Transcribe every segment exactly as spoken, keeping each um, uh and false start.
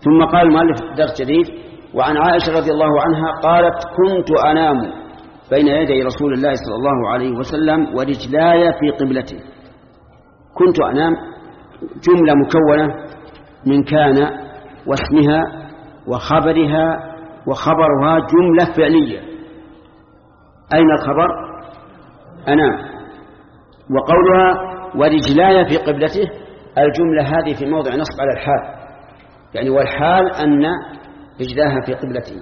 ثم قال المؤلف درس جديد: وعن عائشة رضي الله عنها قالت: كنت أنام بين يدي رسول الله صلى الله عليه وسلم ورجلاي في قبلته. كنت أنام جملة مكونة من كان واسمها وخبرها، وخبرها جملة فعلية. أين الخبر؟ أنام. وقولها ورجلاي في قبلته، الجملة هذه في موضع نصب على الحال، يعني والحال أن رجلاها في قبلته.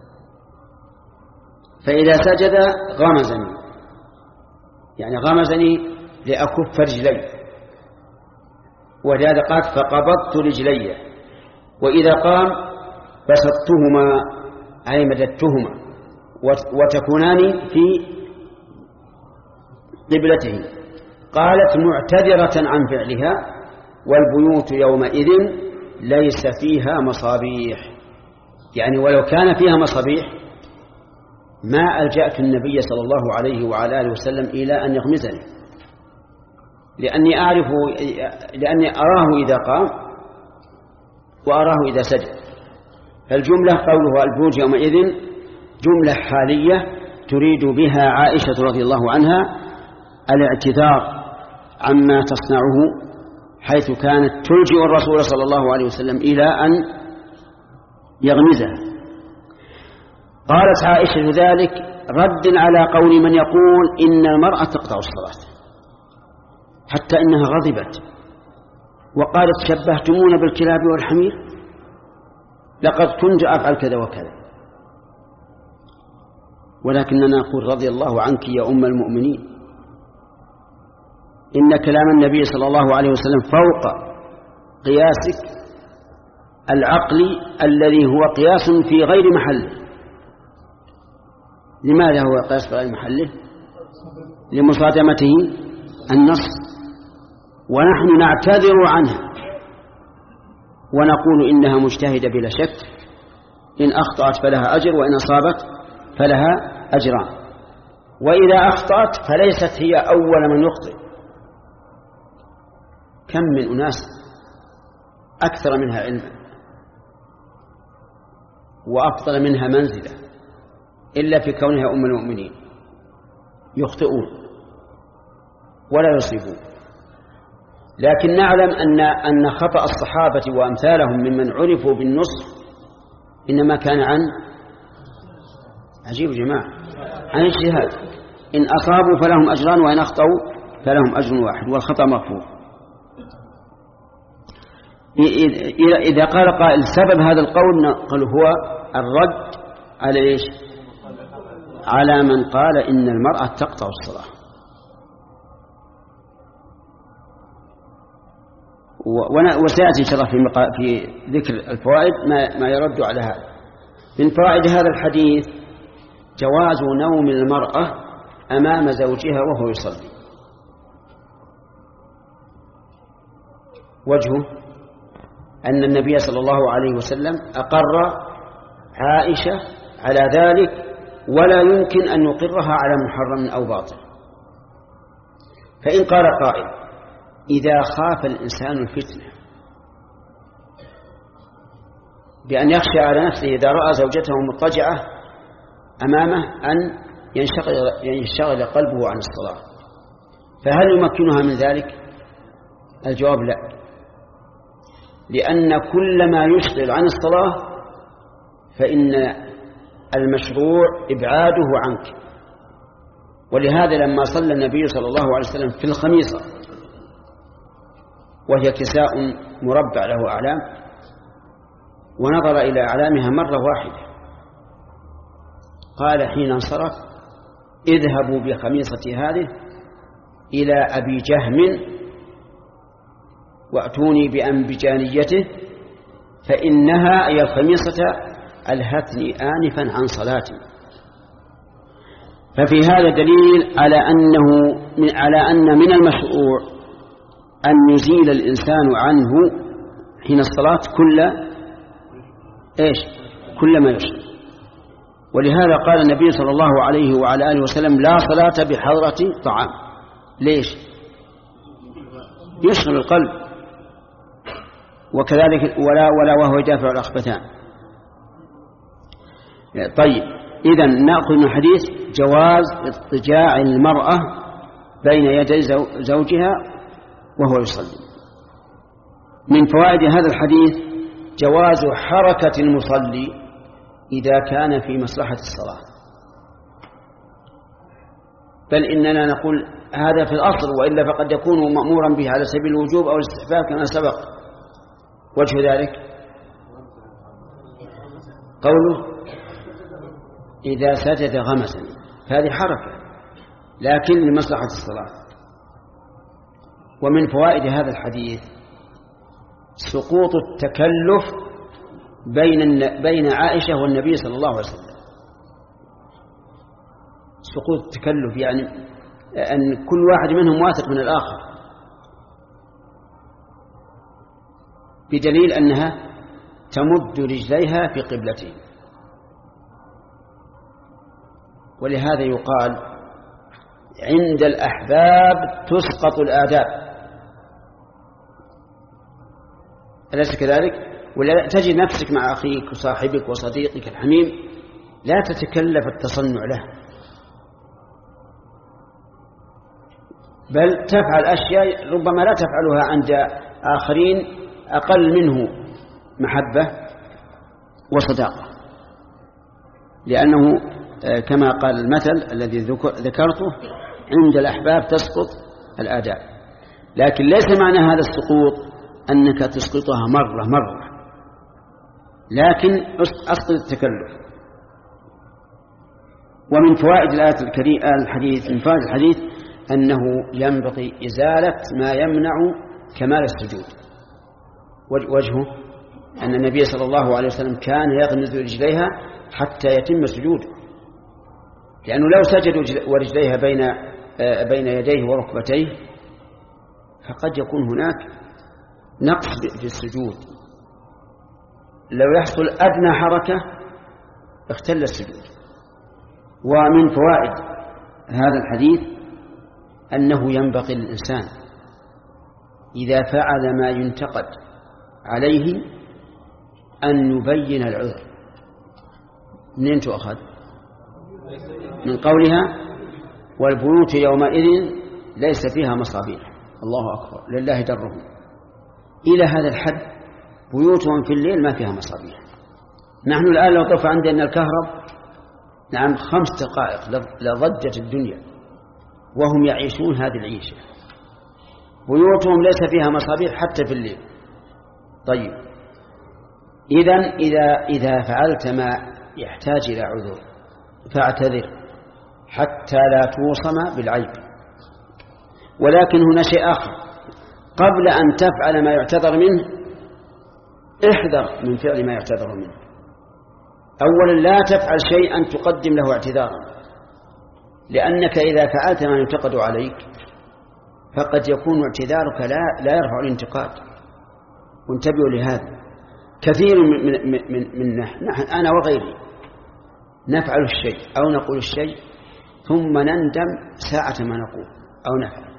فإذا سجد غمزني، يعني غمزني لأكف رجلي، ولهذا قال فقبضت رجلي. وإذا قام بسطتهما أي مددتهما وتكونان في قبلته. قالت معتذرة عن فعلها: والبيوت يومئذ ليس فيها مصابيح. يعني ولو كان فيها مصابيح ما ألجأت النبي صلى الله عليه وعلى آله وسلم إلى أن يغمزني، لأني أعرف لأني أراه إذا قام وأراه إذا سجد. فالجملة قوله البيوت يومئذ جملة حالية تريد بها عائشة رضي الله عنها الاعتذار عما تصنعه، حيث كانت تلجئ الرسول صلى الله عليه وسلم إلى أن يغمزها. قالت عائشة ذلك رد على قول من يقول إن المرأة تقطع الصلاة، حتى إنها غضبت وقالت: شبهتمونا بالكلاب والحمير، لقد كنت أفعل كذا وكذا. ولكننا نقول رضي الله عنك يا أم المؤمنين، إن كلام النبي صلى الله عليه وسلم فوق قياسك العقلي الذي هو قياس في غير محله. لماذا هو قياس في غير محله؟ لمصادمته النص، ونحن نعتذر عنها ونقول إنها مجتهدة بلا شك، إن أخطأت فلها أجر، وإن أصابت فلها أجران. وإذا أخطأت فليست هي أول من يخطئ. كم من أناس أكثر منها علما وأفضل منها منزلة إلا في كونها أم المؤمنين يخطئون ولا يصيبون. لكن نعلم أن أن خطأ الصحابة وأمثالهم ممن عرفوا بالنصح إنما كان عن عجيب جماعة عن اجتهاد. إن أصابوا فلهم أجران، وإن أخطأوا فلهم أجر واحد، والخطأ مغفور. إذا قال قائل سبب هذا القول، نقول هو الرد على إيش؟ على من قال إن المرأة تقطع الصلاة. وسيأتي إن شاء الله في ذكر الفوائد ما يرد على هذا. من فوائد هذا الحديث جواز نوم المرأة أمام زوجها وهو يصلي. وجهه أن النبي صلى الله عليه وسلم أقر عائشة على ذلك، ولا يمكن أن يقرها على محرم أو باطل. فإن قال قائل: إذا خاف الإنسان الفتنة بأن يخشى على نفسه إذا رأى زوجته مضطجعة أمامه أن ينشغل, ينشغل قلبه عن الصلاة، فهل يمكنها من ذلك؟ الجواب لا، لأن كل ما يشغل عن الصلاة فإن المشروع إبعاده عنك. ولهذا لما صلى النبي صلى الله عليه وسلم في الخميصة، وهي كساء مربع له أعلام، ونظر إلى أعلامها مرة واحدة، قال حين انصرف: اذهبوا بخميصتي هذه إلى أبي جهم وأتوني بأنبجانيته فإنها أي الخميصة ألهتني آنفا عن صلاتي. ففي هذا دليل على أنه من على أن من المشروع أن يزيل الإنسان عنه حين الصلاة كل إيش كل ما يشغل. ولهذا قال النبي صلى الله عليه وعلى آله وسلم: لا صلاة بحضرة طعام. ليش؟ يشغل القلب. وكذلك ولا ولا وهو يدافع الأخبثان. طيب، إذن نأخذ من الحديث جواز اضطجاع المرأة بين يدي زوجها وهو يصلي. من فوائد هذا الحديث جواز حركة المصلي إذا كان في مصلحة الصلاة، بل إننا نقول هذا في الأصل، وإلا فقد يكون مأمورا به على سبيل الوجوب أو الاستحباب كما سبق. وجه ذلك قوله إذا سجد غمسا، هذه حركة لكن لمصلحة الصلاة. ومن فوائد هذا الحديث سقوط التكلف بين بين عائشة والنبي صلى الله عليه وسلم. سقوط التكلف يعني أن كل واحد منهم واثق من الآخر، بدليل أنها تمد رجليها في قبلته. ولهذا يقال عند الأحباب تسقط الآداب، أليس كذلك؟ ولا تجد نفسك مع أخيك وصاحبك وصديقك الحميم لا تتكلف التصنع له، بل تفعل أشياء ربما لا تفعلها عند آخرين أقل منه محبة وصداقة، لأنه كما قال المثل الذي ذكرته عند الأحباب تسقط الآداب. لكن ليس معنى هذا السقوط أنك تسقطها مرة مرة، لكن أسقط التكلف. ومن فوائد الآية الكريمة الحديث من فوائد الحديث أنه ينبغي إزالة ما يمنع كمال السجود. وجهه أن النبي صلى الله عليه وسلم كان يغمز رجليها حتى يتم سجوده، لأنه لو سجد ورجليها بين بين يديه وركبتيه فقد يكون هناك نقص في السجود، لو يحصل أدنى حركة اختل السجود. ومن فوائد هذا الحديث أنه ينبغي للإنسان إذا فعل ما ينتقد عليه أن يبين العذر. منين تؤخذ؟ من قولها والبيوت يومئذ ليس فيها مصابيح. الله أكبر، لله درهم. إلى هذا الحد بيوتهم في الليل ما فيها مصابيح. نحن الآن لو طفى عندنا الكهرب نعم خمس دقائق لضجت الدنيا، وهم يعيشون هذه العيشة، بيوتهم ليس فيها مصابيح حتى في الليل. طيب، إذن إذا إذا فعلت ما يحتاج إلى عذر فاعتذر حتى لا توصم بالعيب. ولكن هنا شيء آخر، قبل أن تفعل ما يعتذر منه احذر من فعل ما يعتذر منه. أولا لا تفعل شيئا تقدم له اعتذارا، لأنك إذا فعلت ما ينتقد عليك فقد يكون اعتذارك لا, لا يرفع الانتقاد. وانتبهوا لهذا، كثير من, من, من, من نحن أنا وغيري نفعل الشيء أو نقول الشيء ثم نندم ساعة ما نقول أو نفعل،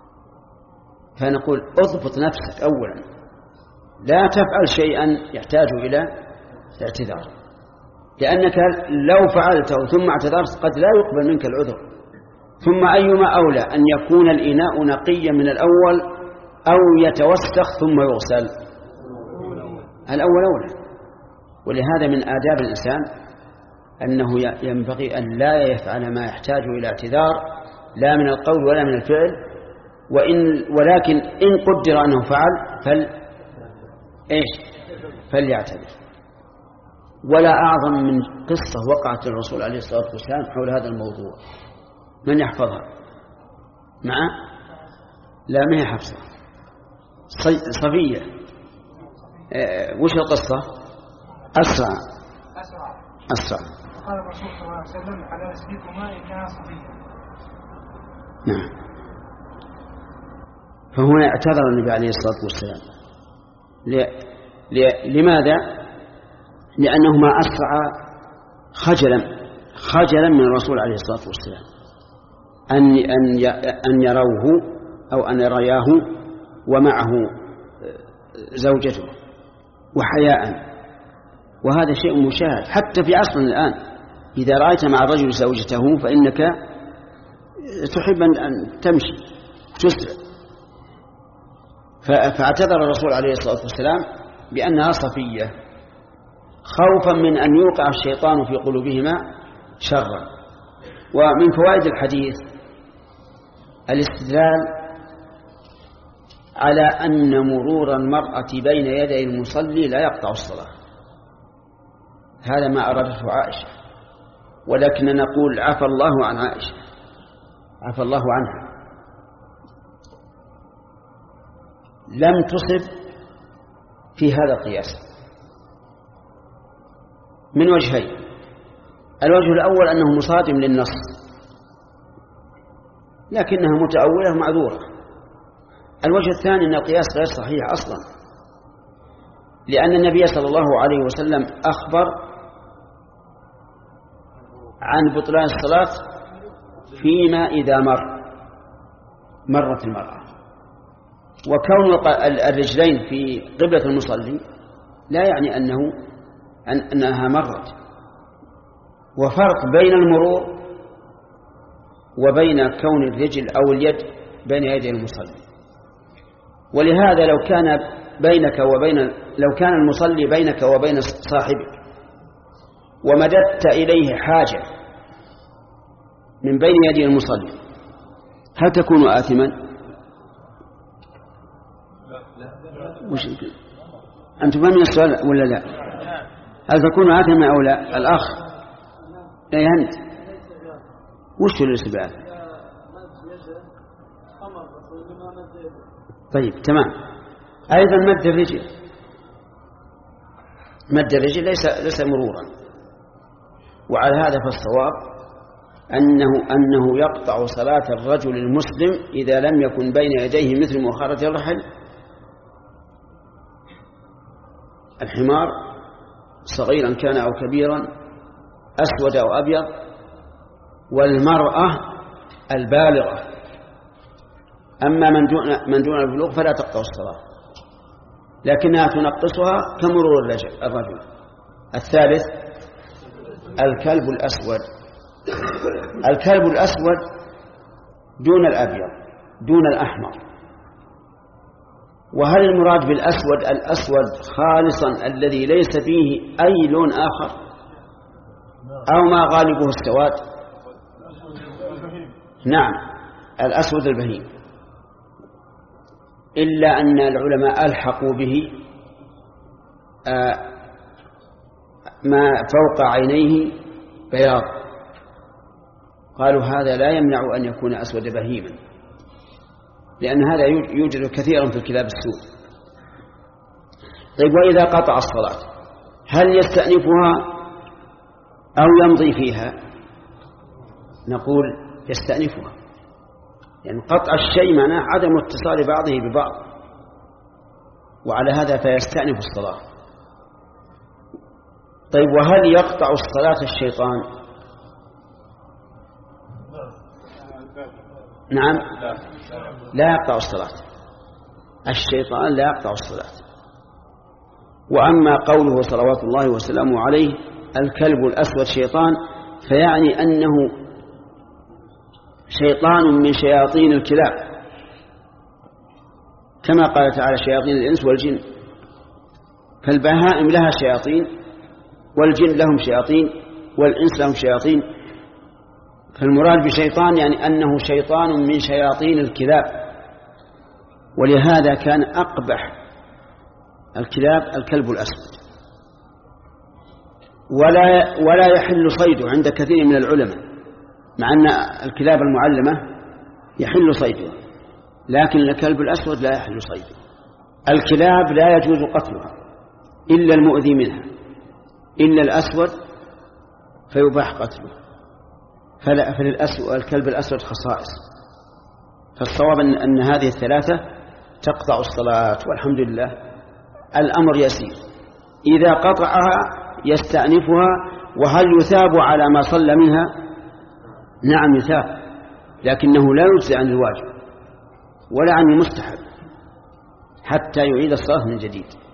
فنقول اضبط نفسك أولا، لا تفعل شيئا يحتاج إلى اعتذار، لأنك لو فعلته ثم اعتذرت قد لا يقبل منك العذر. ثم أيما أولى أن يكون الإناء نقيا من الأول أو يتوسخ ثم يغسل؟ الأول أولى. ولهذا من آداب الإنسان أنه ينبغي أن لا يفعل ما يحتاج إلى اعتذار لا من القول ولا من الفعل، وإن ولكن إن قدر أنه فعل فل إيش فليعتذر. ولا أعظم من قصة وقعت الرسول عليه الصلاة والسلام حول هذا الموضوع، من يحفظها؟ مع لا ما هي حفصة، صفية. اه وش القصة؟ أسرع أسرع قال الرسول صلى الله عليه وسلم على رسلكما إنها صفية. نعم. فهنا اعتذر النبي عليه الصلاة والسلام. ل... ل... لماذا؟ لأنهما أسرع خجلا خجلا من الرسول عليه الصلاة والسلام أن أن أن يروه أو أن يرياه ومعه زوجته وحياء، وهذا شيء مشاهد حتى في عصرنا الآن. إذا رأيت مع الرجل زوجته فإنك تحب أن تمشي تسرع. فاعتذر الرسول عليه الصلاة والسلام بأنها صفية خوفا من أن يوقع الشيطان في قلوبهما شرا. ومن فوائد الحديث الاستدلال على أن مرور المرأة بين يدي المصلي لا يقطع الصلاة. هذا ما أرادته عائشة، ولكن نقول عفى الله عن عائشة، عفى الله عنها، لم تصب في هذا القياس من وجهين. الوجه الأول أنه مصادم للنص، لكنها متأولة معذورة. الوجه الثاني أن القياس غير صحيح أصلا، لأن النبي صلى الله عليه وسلم أخبر عن بطلان الصلاة فيما إذا مر مرت المرأة، وكون الرجلين في قبلة المصلي لا يعني أنه أنها مرت. وفرق بين المرور وبين كون الرجل أو اليد بين يدي المصلي. ولهذا لو كان بينك وبين لو كان المصلي بينك وبين صاحبك ومددت إليه حاجة من بين يدي المصلي، هل تكون آثما؟ وش أنتم فاهمين السؤال ولا لا؟ هل تكون آثما أو لا؟ الأخ لا يهند وش الاستبعاد؟ طيب تمام. أيضا مد الرجل، مد الرجل ليس ليس مرورا، وعلى هذا فالصواب أنه أنه يقطع صلاة الرجل المسلم إذا لم يكن بين يديه مثل مؤخرة الرحل الحمار صغيرا كان أو كبيرا، أسود أو أبيض، والمرأة البالغة. أما من دون من دون البلوغ فلا تقطع الصلاة، لكنها تنقصها كمرور الرجل. الثالث الكلب الأسود، الكلب الأسود دون الأبيض دون الأحمر. وهل المراد بالأسود الأسود خالصا الذي ليس فيه أي لون آخر، أو ما غالبه السواد؟ نعم، الأسود البهيم، إلا أن العلماء ألحقوا به ما فوق عينيه بياض، قالوا هذا لا يمنع أن يكون أسود بهيما، لأن هذا يوجد كثيرا في الكلاب السود. طيب وإذا قطع الصلاة هل يستأنفها أو يمضي فيها؟ نقول يستأنفها، يعني قطع الشيء معناه عدم اتصال بعضه ببعض، وعلى هذا فيستأنف الصلاة. طيب وهل يقطع الصلاة الشيطان؟ نعم، لا يقطع الصلاة، الشيطان لا يقطع الصلاة. وأما قوله صلوات الله وسلامه عليه الكلب الأسود شيطان، فيعني أنه شيطان من شياطين الكلاب، كما قال تعالى شياطين الإنس والجن، فالبهائم لها شياطين، والجن لهم شياطين، والإنس لهم شياطين. فالمراد بشيطان يعني أنه شيطان من شياطين الكلاب، ولهذا كان أقبح الكلاب الكلب الأسود. ولا ولا يحل صيده عند كثير من العلماء، مع أن الكلاب المعلمة يحل صيدها، لكن الكلب الأسود لا يحل صيده. الكلاب لا يجوز قتلها إلا المؤذي منها، إلا الأسود فيباح قتله. فللأسود الكلب الأسود خصائص، فالصواب أن, أن هذه الثلاثة تقطع الصلاة، والحمد لله الأمر يسير. إذا قطعها يستأنفها، وهل يثاب على ما صلى منها؟ نعم يثاب، لكنه لا يجزي عن الواجب ولا عن المستحب، حتى يعيد الصلاة من جديد.